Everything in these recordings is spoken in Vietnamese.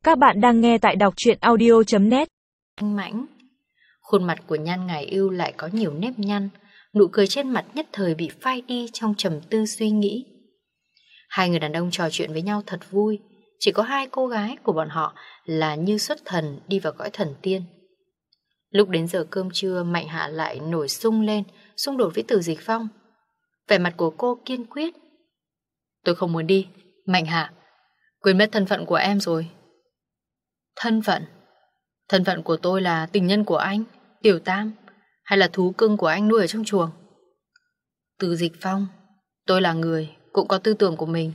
Các bạn đang nghe tại đọc truyện audio.net. Anh mãnh. Khuôn mặt của Nhan Ngải Ưu lại có nhiều nếp nhăn, nụ cười trên mặt nhất thời bị phai đi trong trầm tư suy nghĩ. Hai người đàn ông trò chuyện với nhau thật vui, chỉ có hai cô gái của bọn họ là như xuất thần đi vào cõi thần tiên. Lúc đến giờ cơm trưa, Mạnh Hạ lại nổi sung lên, xung đột với Từ Dịch Phong. Vẻ mặt của cô kiên quyết. Tôi không muốn đi, Mạnh Hạ. Quên mất thân phận của em rồi. Thân phận? Thân phận của tôi là tình nhân của anh, Tiểu Tam, hay là thú cưng của anh nuôi ở trong chuồng? Từ Dịch Phong, tôi là người, cũng có tư tưởng của mình.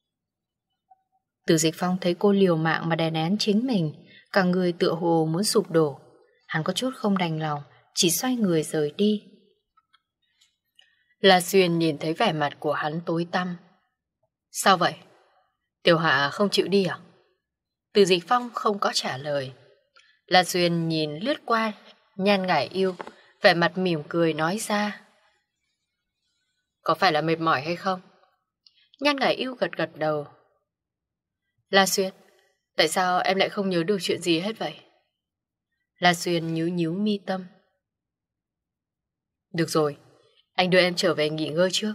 Từ Dịch Phong thấy cô liều mạng mà đè nén chính mình, cả người tựa hồ muốn sụp đổ. Hắn có chút không đành lòng, chỉ xoay người rời đi. La Xuyên nhìn thấy vẻ mặt của hắn tối tăm. Sao vậy? Tiểu Hạ không chịu đi à? Từ Dịch Phong không có trả lời. La Xuyên nhìn lướt qua Nhan Ngải Ưu, vẻ mặt mỉm cười nói ra. Có phải là mệt mỏi hay không? Nhan Ngải Ưu gật gật đầu. La Xuyên, tại sao em lại không nhớ được chuyện gì hết vậy? La Xuyên nhíu nhíu mi tâm. Được rồi, anh đưa em trở về nghỉ ngơi trước.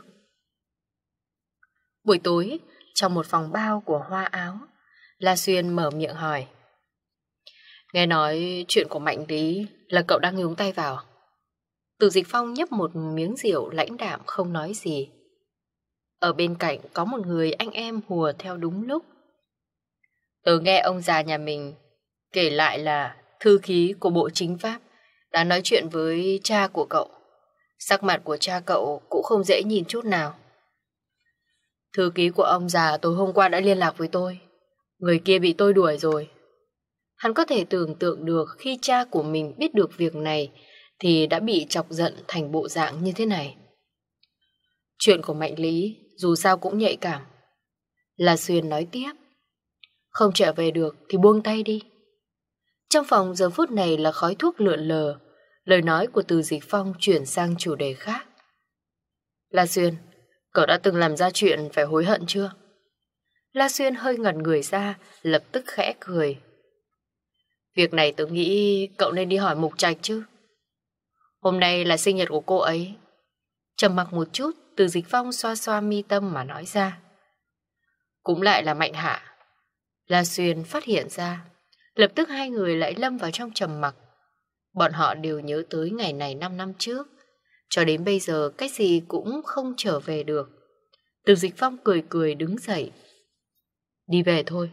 Buổi tối, trong một phòng bao của Hoa Áo, La Xuyên mở miệng hỏi. Nghe nói chuyện của Mạnh Lý là cậu đang nhúng tay vào. Từ Dịch Phong nhấp một miếng rượu lãnh đạm không nói gì. Ở bên cạnh có một người anh em hùa theo đúng lúc. Tớ nghe ông già nhà mình kể lại là thư ký của Bộ Chính pháp đã nói chuyện với cha của cậu. Sắc mặt của cha cậu cũng không dễ nhìn chút nào. Thư ký của ông già tối hôm qua đã liên lạc với tôi. Người kia bị tôi đuổi rồi. Hắn có thể tưởng tượng được khi cha của mình biết được việc này thì đã bị chọc giận thành bộ dạng như thế này. Chuyện của Mạnh Lý dù sao cũng nhạy cảm. La Xuyên nói tiếp. Không trở về được thì buông tay đi. Trong phòng giờ phút này là khói thuốc lượn lờ. Lời nói của Từ Dịch Phong chuyển sang chủ đề khác. La Xuyên, cậu đã từng làm ra chuyện phải hối hận chưa? La Xuyên hơi ngẩn người ra, lập tức khẽ cười. Việc này tôi nghĩ cậu nên đi hỏi Mục Trạch chứ. Hôm nay là sinh nhật của cô ấy. Trầm mặc một chút, Từ Dịch Phong xoa xoa mi tâm mà nói ra. Cũng lại là Mạnh Hạ. La Xuyên phát hiện ra. Lập tức hai người lại lâm vào trong trầm mặc. Bọn họ đều nhớ tới ngày này 5 năm trước. Cho đến bây giờ cái gì cũng không trở về được. Từ Dịch Phong cười cười đứng dậy. Đi về thôi.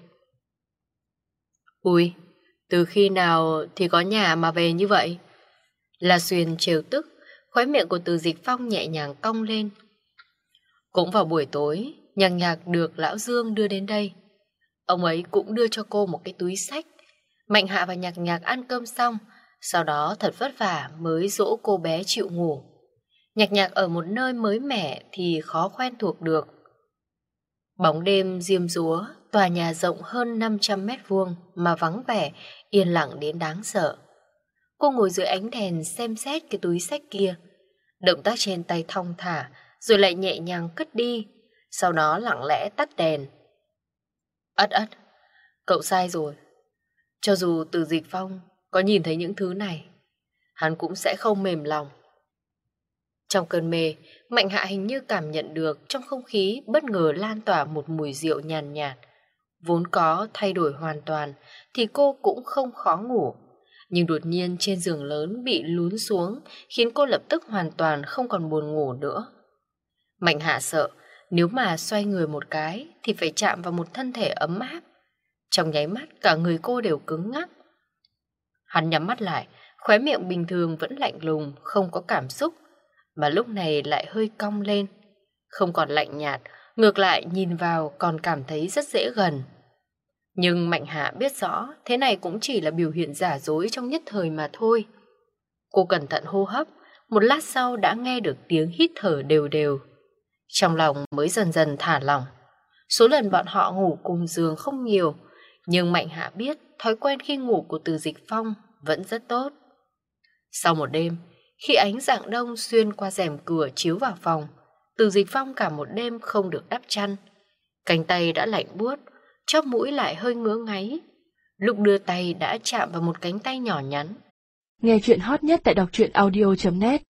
Ui, từ khi nào thì có nhà mà về như vậy? La Xuyên trêu tức, khóe miệng của Từ Dịch Phong nhẹ nhàng cong lên. Cũng vào buổi tối, Nhạc Nhạc được Lão Dương đưa đến đây. Ông ấy cũng đưa cho cô một cái túi xách. Mạnh Hạ và Nhạc Nhạc ăn cơm xong, sau đó thật vất vả mới dỗ cô bé chịu ngủ. Nhạc Nhạc ở một nơi mới mẻ thì khó quen thuộc được. Bóng đêm diêm dúa, tòa nhà rộng hơn 500 mét vuông mà vắng vẻ, yên lặng đến đáng sợ. Cô ngồi dưới ánh đèn xem xét cái túi xách kia. Động tác trên tay thong thả, rồi lại nhẹ nhàng cất đi, sau đó lặng lẽ tắt đèn. Ất, cậu sai rồi. Cho dù Từ Dịch Phong có nhìn thấy những thứ này, hắn cũng sẽ không mềm lòng. Trong cơn mê, Mạnh Hạ hình như cảm nhận được trong không khí bất ngờ lan tỏa một mùi rượu nhàn nhạt. Vốn có thay đổi hoàn toàn thì cô cũng không khó ngủ. Nhưng đột nhiên trên giường lớn bị lún xuống khiến cô lập tức hoàn toàn không còn buồn ngủ nữa. Mạnh Hạ sợ nếu mà xoay người một cái thì phải chạm vào một thân thể ấm áp. Trong nháy mắt cả người cô đều cứng ngắc. Hắn nhắm mắt lại, khóe miệng bình thường vẫn lạnh lùng, không có cảm xúc, mà lúc này lại hơi cong lên. Không còn lạnh nhạt, ngược lại nhìn vào còn cảm thấy rất dễ gần. Nhưng Mạnh Hạ biết rõ thế này cũng chỉ là biểu hiện giả dối trong nhất thời mà thôi. Cô cẩn thận hô hấp, một lát sau đã nghe được tiếng hít thở đều đều. Trong lòng mới dần dần thả lỏng. Số lần bọn họ ngủ cùng giường không nhiều, nhưng Mạnh Hạ biết thói quen khi ngủ của Từ Dịch Phong vẫn rất tốt. Sau một đêm, khi ánh rạng đông xuyên qua rèm cửa chiếu vào phòng, Từ Dịch Phong cả một đêm không được đắp chăn. Cánh tay đã lạnh buốt, chóp mũi lại hơi ngứa ngáy. lúc đưa tay đã chạm vào một cánh tay nhỏ nhắn. Nghe chuyện hot nhất tại đọc truyện audio.net